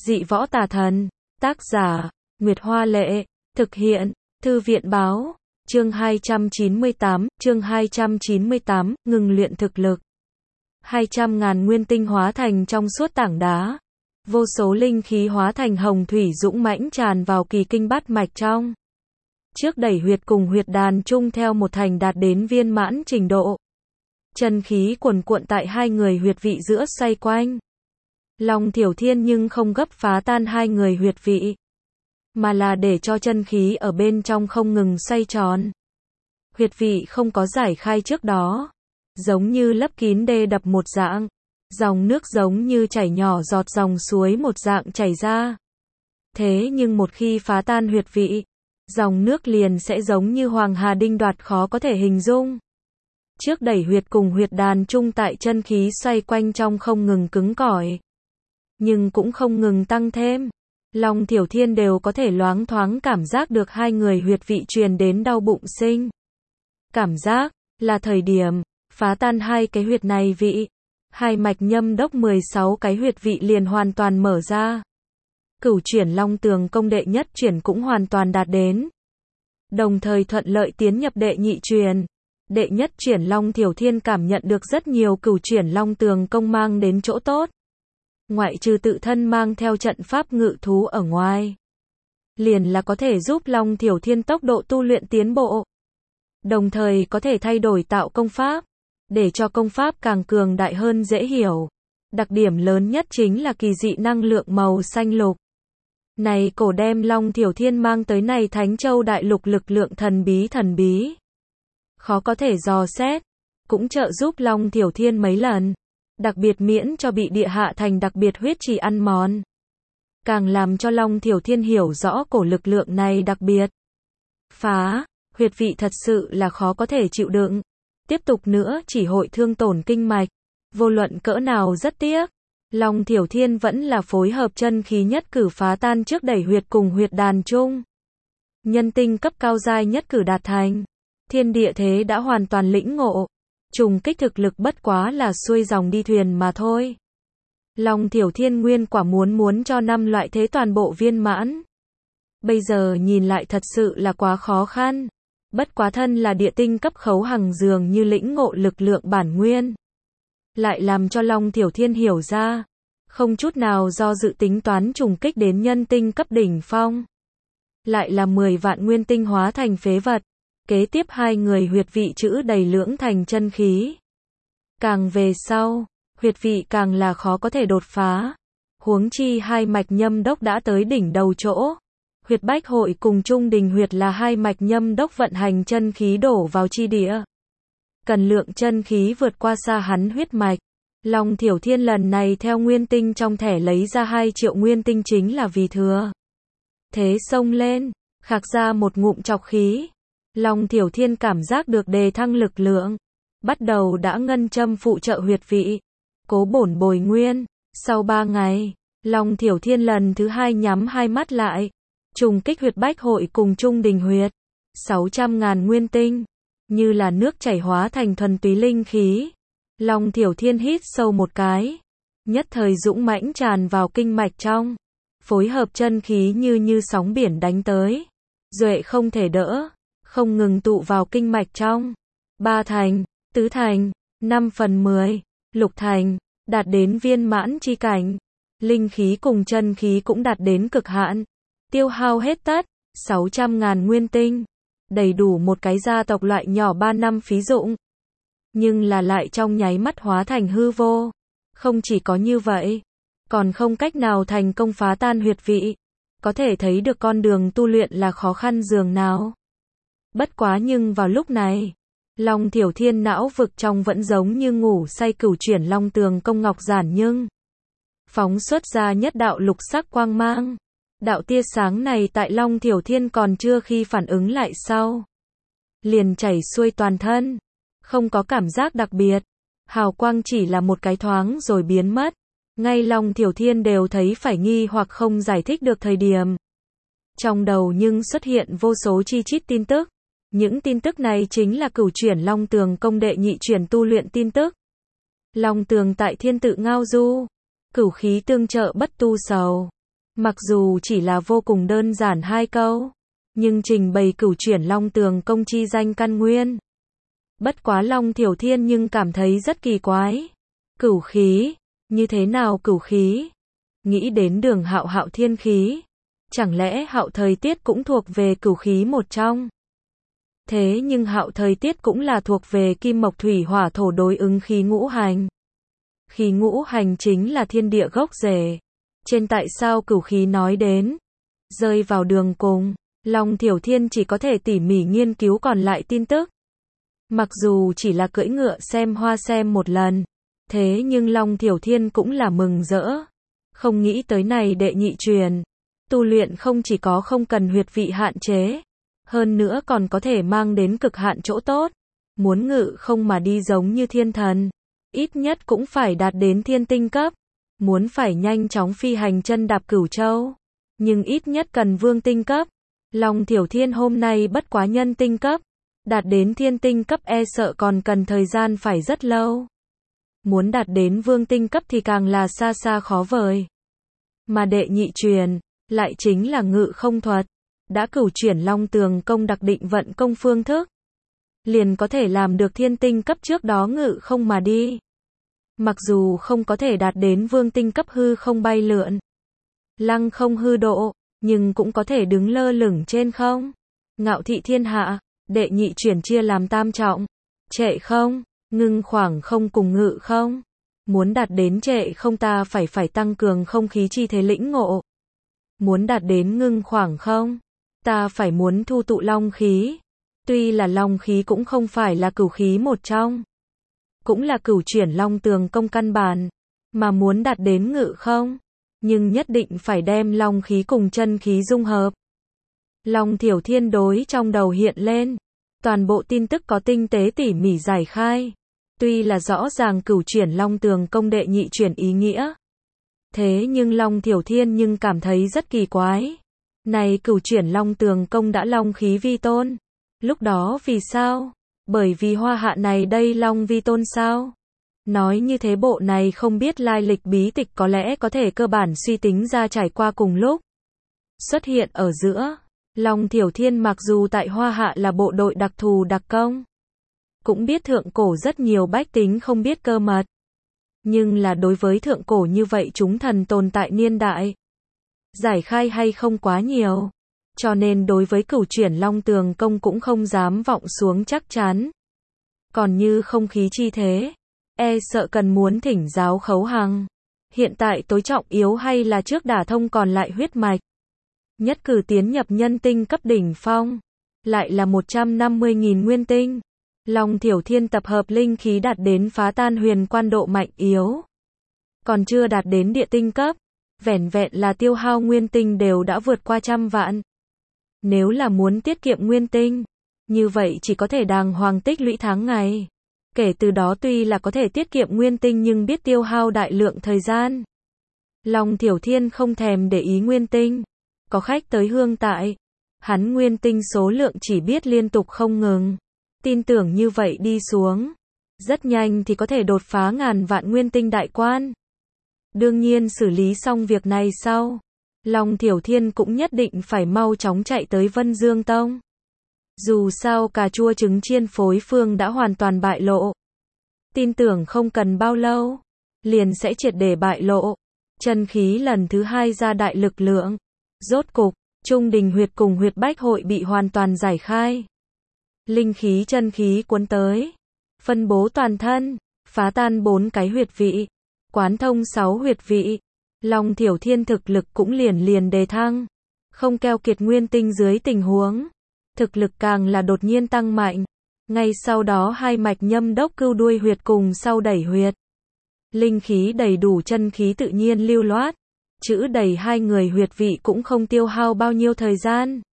Dị võ tà thần. Tác giả, Nguyệt Hoa Lệ. Thực hiện, Thư viện Báo. Chương 298, ngừng luyện thực lực. 200.000 nguyên tinh hóa thành trong suốt tảng đá. Vô số linh khí hóa thành hồng thủy dũng mãnh tràn vào kỳ kinh bát mạch trong. Trước đẩy huyệt cùng huyệt đàn chung theo một thành đạt đến viên mãn trình độ. Chân khí cuồn cuộn tại hai người huyệt vị giữa xoay quanh. Long Thiểu Thiên nhưng không gấp phá tan hai người huyệt vị, mà là để cho chân khí ở bên trong không ngừng xoay tròn. Huyệt vị không có giải khai trước đó, giống như lấp kín đê đập một dạng, dòng nước giống như chảy nhỏ giọt dòng suối một dạng chảy ra. Thế nhưng một khi phá tan huyệt vị, dòng nước liền sẽ giống như hoàng hà đinh đoạt khó có thể hình dung. Trước đẩy huyệt cùng huyệt đàn chung tại chân khí xoay quanh trong không ngừng cứng cỏi, nhưng cũng không ngừng tăng thêm. Long Thiểu Thiên đều có thể loáng thoáng cảm giác được hai người huyệt vị truyền đến đau bụng sinh. Cảm giác là thời điểm phá tan hai cái huyệt này vị, hai mạch nhâm đốc 16 cái huyệt vị liền hoàn toàn mở ra. Cửu chuyển Long Tường công đệ nhất chuyển cũng hoàn toàn đạt đến. Đồng thời thuận lợi tiến nhập đệ nhị chuyển. Đệ nhất chuyển Long Thiểu Thiên cảm nhận được rất nhiều cửu chuyển Long Tường công mang đến chỗ tốt. Ngoại trừ tự thân mang theo trận pháp ngự thú ở ngoài, liền là có thể giúp Long Thiểu Thiên tốc độ tu luyện tiến bộ. Đồng thời có thể thay đổi tạo công pháp, để cho công pháp càng cường đại hơn dễ hiểu. Đặc điểm lớn nhất chính là kỳ dị năng lượng màu xanh lục. Này cổ đem Long Thiểu Thiên mang tới này Thánh Châu Đại Lục lực lượng thần bí. Khó có thể dò xét, cũng trợ giúp Long Thiểu Thiên mấy lần. Đặc biệt miễn cho bị địa hạ thành đặc biệt huyết trì ăn mòn. Càng làm cho Long Thiểu Thiên hiểu rõ cổ lực lượng này đặc biệt. Phá, huyệt vị thật sự là khó có thể chịu đựng. Tiếp tục nữa chỉ hội thương tổn kinh mạch. Vô luận cỡ nào rất tiếc. Long Thiểu Thiên vẫn là phối hợp chân khí nhất cử phá tan trước đẩy huyệt cùng huyệt đàn chung. Nhân tinh cấp cao giai nhất cử đạt thành. Thiên địa thế đã hoàn toàn lĩnh ngộ. Trùng kích thực lực bất quá là xuôi dòng đi thuyền mà thôi. Long Thiểu Thiên nguyên quả muốn cho 5 loại thế toàn bộ viên mãn. Bây giờ nhìn lại thật sự là quá khó khăn. Bất quá thân là địa tinh cấp khấu hằng dường như lĩnh ngộ lực lượng bản nguyên. Lại làm cho Long Thiểu Thiên hiểu ra. Không chút nào do dự tính toán trùng kích đến nhân tinh cấp đỉnh phong. Lại là 10 vạn nguyên tinh hóa thành phế vật. Kế tiếp hai người huyệt vị chữ đầy lưỡng thành chân khí. Càng về sau, huyệt vị càng là khó có thể đột phá. Huống chi hai mạch nhâm đốc đã tới đỉnh đầu chỗ. Huyệt bách hội cùng trung đình huyệt là hai mạch nhâm đốc vận hành chân khí đổ vào chi địa. Cần lượng chân khí vượt qua xa hắn huyết mạch. Long Thiểu Thiên lần này theo nguyên tinh trong thẻ lấy ra 2 triệu nguyên tinh chính là vì thừa. Thế xông lên, khạc ra một ngụm trọc khí. Long Thiểu Thiên cảm giác được đề thăng lực lượng. Bắt đầu đã ngân châm phụ trợ huyệt vị. Cố bổn bồi nguyên. Sau 3 ngày, Long Thiểu Thiên lần thứ 2 nhắm hai mắt lại. Trùng kích huyệt bách hội cùng trung đình huyệt. 600.000 nguyên tinh. Như là nước chảy hóa thành thuần túy linh khí. Long Thiểu Thiên hít sâu một cái. Nhất thời dũng mãnh tràn vào kinh mạch trong. Phối hợp chân khí như sóng biển đánh tới. Duệ không thể đỡ. Không ngừng tụ vào kinh mạch trong. 3 thành, tứ thành, 5/10, lục thành, đạt đến viên mãn chi cảnh. Linh khí cùng chân khí cũng đạt đến cực hạn. Tiêu hao hết tất, 600.000 nguyên tinh. Đầy đủ một cái gia tộc loại nhỏ 3 năm phí dụng. Nhưng là lại trong nháy mắt hóa thành hư vô. Không chỉ có như vậy, còn không cách nào thành công phá tan huyệt vị. Có thể thấy được con đường tu luyện là khó khăn dường nào. Bất quá nhưng vào lúc này, Long Thiểu Thiên não vực trong vẫn giống như ngủ say cửu chuyển Long Tường công ngọc giản nhưng phóng xuất ra nhất đạo lục sắc quang mang. Đạo tia sáng này tại Long Thiểu Thiên còn chưa khi phản ứng lại sau, liền chảy xuôi toàn thân, không có cảm giác đặc biệt. Hào quang chỉ là một cái thoáng rồi biến mất. Ngay Long Thiểu Thiên đều thấy phải nghi hoặc không giải thích được thời điểm. Trong đầu nhưng xuất hiện vô số chi chít tin tức. Những tin tức này chính là cửu chuyển Long Tường công đệ nhị chuyển tu luyện tin tức. Long Tường tại thiên tự ngao du. Cửu khí tương trợ bất tu sầu. Mặc dù chỉ là vô cùng đơn giản 2 câu, nhưng trình bày cửu chuyển long tường công chi danh căn nguyên. Bất quá Long Thiểu Thiên nhưng cảm thấy rất kỳ quái. Cửu khí, như thế nào cửu khí? Nghĩ đến Đường Hạo Hạo thiên khí. Chẳng lẽ Hạo thời tiết cũng thuộc về cửu khí một trong? Thế nhưng Hạo thời tiết cũng là thuộc về kim mộc thủy hỏa thổ đối ứng khí ngũ hành. Khí ngũ hành chính là thiên địa gốc rễ. Trên tại sao cửu khí nói đến? Rơi vào đường cùng, Long Thiểu Thiên chỉ có thể tỉ mỉ nghiên cứu còn lại tin tức. Mặc dù chỉ là cưỡi ngựa xem hoa xem một lần, thế nhưng Long Thiểu Thiên cũng là mừng rỡ. Không nghĩ tới này đệ nhị truyền, tu luyện không chỉ có không cần huyệt vị hạn chế, hơn nữa còn có thể mang đến cực hạn chỗ tốt. Muốn ngự không mà đi giống như thiên thần, ít nhất cũng phải đạt đến thiên tinh cấp. Muốn phải nhanh chóng phi hành chân đạp cửu châu, nhưng ít nhất cần vương tinh cấp. Long Thiểu Thiên hôm nay bất quá nhân tinh cấp, đạt đến thiên tinh cấp e sợ còn cần thời gian phải rất lâu. Muốn đạt đến vương tinh cấp thì càng là xa xa khó vời. Mà đệ nhị truyền, lại chính là ngự không thuật. Đã cửu chuyển long tường công đặc định vận công phương thức, liền có thể làm được thiên tinh cấp trước đó ngự không mà đi. Mặc dù không có thể đạt đến vương tinh cấp hư không bay lượn, lăng không hư độ, nhưng cũng có thể đứng lơ lửng trên không. Ngạo thị thiên hạ, đệ nhị chuyển chia làm tam trọng. Trệ không, ngưng khoảng không cùng ngự không. Muốn đạt đến trệ không ta phải tăng cường không khí chi thế lĩnh ngộ. Muốn đạt đến ngưng khoảng không, ta phải muốn thu tụ long khí. Tuy là long khí cũng không phải là cửu khí một trong, cũng là cửu chuyển long tường công căn bản, mà muốn đạt đến ngự không, nhưng nhất định phải đem long khí cùng chân khí dung hợp. Long Thiểu Thiên đối trong đầu hiện lên, toàn bộ tin tức có tinh tế tỉ mỉ giải khai. Tuy là rõ ràng cửu chuyển long tường công đệ nhị chuyển ý nghĩa, thế nhưng Long Thiểu Thiên nhưng cảm thấy rất kỳ quái. Này cửu chuyển long tường công đã long khí vi tôn, lúc đó vì sao? Bởi vì hoa hạ này đây long vi tôn sao? Nói như thế bộ này không biết lai lịch bí tịch có lẽ có thể cơ bản suy tính ra trải qua cùng lúc. Xuất hiện ở giữa, Long Thiểu Thiên mặc dù tại hoa hạ là bộ đội đặc thù đặc công, cũng biết thượng cổ rất nhiều bách tính không biết cơ mật. Nhưng là đối với thượng cổ như vậy chúng thần tồn tại niên đại, giải khai hay không quá nhiều. Cho nên đối với cửu chuyển long tường công cũng không dám vọng xuống chắc chắn. Còn như không khí chi thế, e sợ cần muốn thỉnh giáo khấu hằng. Hiện tại tối trọng yếu hay là trước đả thông còn lại huyết mạch. Nhất cử tiến nhập nhân tinh cấp đỉnh phong, lại là 150.000 nguyên tinh. Long Thiểu Thiên tập hợp linh khí đạt đến phá tan huyền quan độ mạnh yếu. Còn chưa đạt đến địa tinh cấp, vẻn vẹn là tiêu hao nguyên tinh đều đã vượt qua 100 vạn. Nếu là muốn tiết kiệm nguyên tinh, như vậy chỉ có thể đàng hoàng tích lũy tháng ngày. Kể từ đó tuy là có thể tiết kiệm nguyên tinh nhưng biết tiêu hao đại lượng thời gian. Long Thiểu Thiên không thèm để ý nguyên tinh. Có khách tới hương tại, hắn nguyên tinh số lượng chỉ biết liên tục không ngừng. Tin tưởng như vậy đi xuống, rất nhanh thì có thể đột phá ngàn vạn nguyên tinh đại quan. Đương nhiên xử lý xong việc này sau, Long Thiểu Thiên cũng nhất định phải mau chóng chạy tới Vân Dương Tông. Dù sao cà chua trứng chiên phối phương đã hoàn toàn bại lộ. Tin tưởng không cần bao lâu, liền sẽ triệt để bại lộ. Chân khí lần thứ 2 ra đại lực lượng. Rốt cục, Trung Đình huyệt cùng huyệt bách hội bị hoàn toàn giải khai. Linh khí chân khí cuốn tới, phân bố toàn thân, phá tan 4 cái huyệt vị, quán thông 6 huyệt vị. Long Thiểu Thiên thực lực cũng liền đề thăng, không keo kiệt nguyên tinh dưới tình huống, thực lực càng là đột nhiên tăng mạnh. Ngay sau đó hai mạch nhâm đốc cưu đuôi huyệt cùng sau đẩy huyệt. Linh khí đầy đủ chân khí tự nhiên lưu loát, chữ đẩy hai người huyệt vị cũng không tiêu hao bao nhiêu thời gian.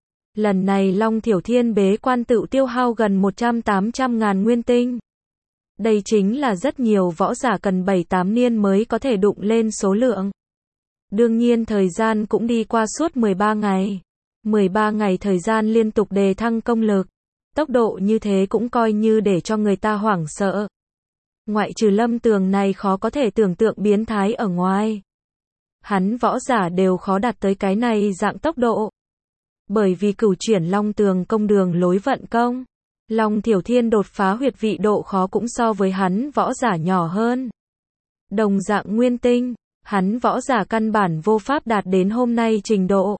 Lần này Long Thiểu Thiên bế quan tự tiêu hao gần 100-800 ngàn nguyên tinh. Đây chính là rất nhiều võ giả cần 7-8 niên mới có thể đụng lên số lượng. Đương nhiên thời gian cũng đi qua suốt 13 ngày. 13 ngày thời gian liên tục đề thăng công lực. Tốc độ như thế cũng coi như để cho người ta hoảng sợ. Ngoại trừ Lâm Tường này khó có thể tưởng tượng biến thái ở ngoài. hắn võ giả đều khó đạt tới cái này dạng tốc độ. Bởi vì cửu chuyển long tường công đường lối vận công, Long Thiểu Thiên đột phá huyệt vị độ khó cũng so với hắn võ giả nhỏ hơn. Đồng dạng nguyên tinh, hắn võ giả căn bản vô pháp đạt đến hôm nay trình độ.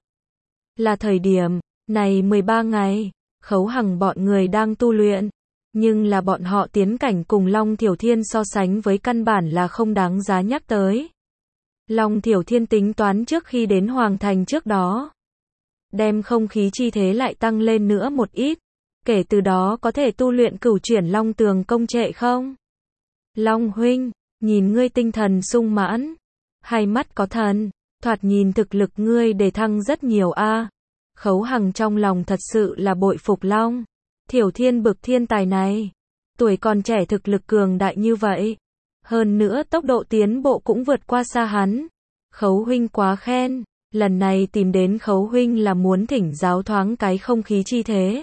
Là thời điểm này 13 ngày, Khấu Hằng bọn người đang tu luyện, nhưng là bọn họ tiến cảnh cùng Long Thiểu Thiên so sánh với căn bản là không đáng giá nhắc tới. Long Thiểu Thiên tính toán trước khi đến Hoàng Thành trước đó, đem không khí chi thế lại tăng lên nữa một ít, kể từ đó có thể tu luyện cửu chuyển long tường công trệ không? Long huynh, nhìn ngươi tinh thần sung mãn, hai mắt có thần, thoạt nhìn thực lực ngươi để thăng rất nhiều a. Khấu Hằng trong lòng thật sự là bội phục Long Thiểu Thiên bực thiên tài này, tuổi còn trẻ thực lực cường đại như vậy, hơn nữa tốc độ tiến bộ cũng vượt qua xa hắn. Khấu huynh quá khen, lần này tìm đến Khấu huynh là muốn thỉnh giáo thoáng cái không khí chi thế.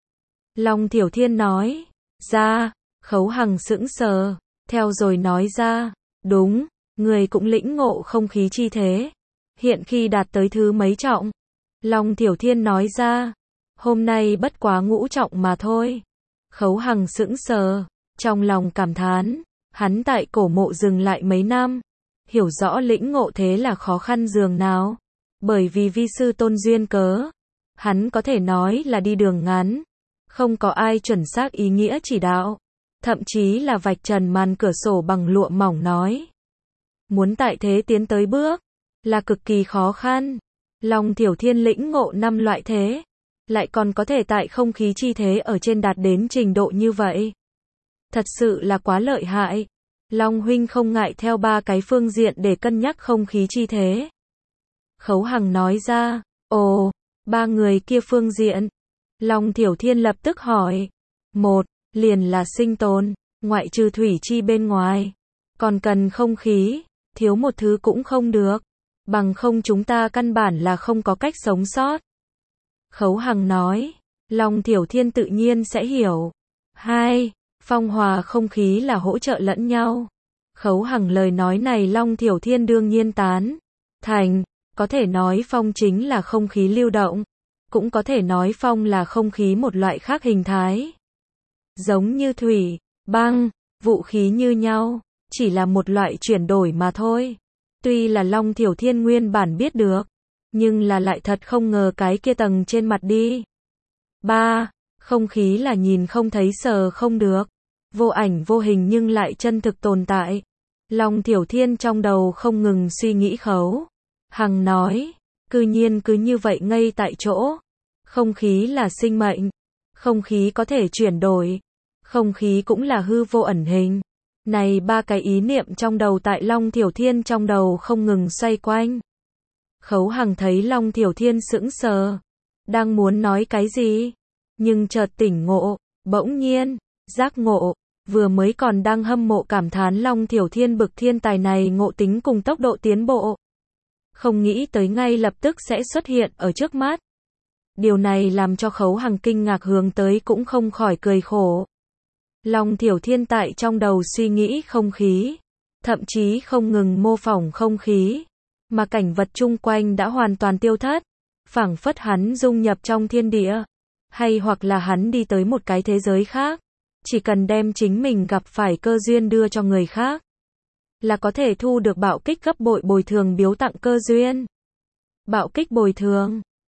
Long Thiểu Thiên nói ra. Khấu Hằng sững sờ, theo rồi nói ra, đúng, người cũng lĩnh ngộ không khí chi thế, hiện khi đạt tới thứ mấy trọng? Long Thiểu Thiên nói ra, hôm nay bất quá ngũ trọng mà thôi. Khấu Hằng sững sờ, trong lòng cảm thán, hắn tại cổ mộ dừng lại mấy năm, hiểu rõ lĩnh ngộ thế là khó khăn dường nào. Bởi vì vi sư tôn duyên cớ, hắn có thể nói là đi đường ngắn, không có ai chuẩn xác ý nghĩa chỉ đạo, thậm chí là vạch trần màn cửa sổ bằng lụa mỏng nói. Muốn tại thế tiến tới bước, là cực kỳ khó khăn. Long Thiểu Thiên lĩnh ngộ 5 loại thế, lại còn có thể tại không khí chi thế ở trên đạt đến trình độ như vậy. Thật sự là quá lợi hại. Long huynh không ngại theo 3 cái phương diện để cân nhắc không khí chi thế. Khấu Hằng nói ra, ồ, 3 người kia phương diện. Long Thiểu Thiên lập tức hỏi, một, liền là sinh tồn, ngoại trừ thủy chi bên ngoài, còn cần không khí, thiếu một thứ cũng không được, bằng không chúng ta căn bản là không có cách sống sót. Khấu Hằng nói, Long Thiểu Thiên tự nhiên sẽ hiểu. 2. Phong hòa không khí là hỗ trợ lẫn nhau. Khấu Hằng lời nói này Long Thiểu Thiên đương nhiên tán thành, có thể nói phong chính là không khí lưu động, cũng có thể nói phong là không khí một loại khác hình thái. Giống như thủy, băng, vũ khí như nhau, chỉ là một loại chuyển đổi mà thôi. Tuy là Long Thiểu Thiên nguyên bản biết được, nhưng là lại thật không ngờ cái kia tầng trên mặt đi. 3. Không khí là nhìn không thấy sờ không được, vô ảnh vô hình nhưng lại chân thực tồn tại. Long Thiểu Thiên trong đầu không ngừng suy nghĩ. Khấu Hằng nói, cư nhiên cứ như vậy ngây tại chỗ. Không khí là sinh mệnh, không khí có thể chuyển đổi, không khí cũng là hư vô ẩn hình. Này 3 cái ý niệm trong đầu tại Long Thiểu Thiên trong đầu không ngừng xoay quanh. Khấu Hằng thấy Long Thiểu Thiên sững sờ, đang muốn nói cái gì, nhưng chợt tỉnh ngộ, bỗng nhiên giác ngộ, vừa mới còn đang hâm mộ cảm thán Long Thiểu Thiên bực thiên tài này ngộ tính cùng tốc độ tiến bộ, không nghĩ tới ngay lập tức sẽ xuất hiện ở trước mắt. Điều này làm cho Khấu Hằng kinh ngạc hướng tới cũng không khỏi cười khổ. Long Thiểu Thiên tại trong đầu suy nghĩ không khí, thậm chí không ngừng mô phỏng không khí, mà cảnh vật chung quanh đã hoàn toàn tiêu thất, phảng phất hắn dung nhập trong thiên địa, hay hoặc là hắn đi tới một cái thế giới khác, chỉ cần đem chính mình gặp phải cơ duyên đưa cho người khác, là có thể thu được bạo kích gấp bội bồi thường biếu tặng cơ duyên. Bạo kích bồi thường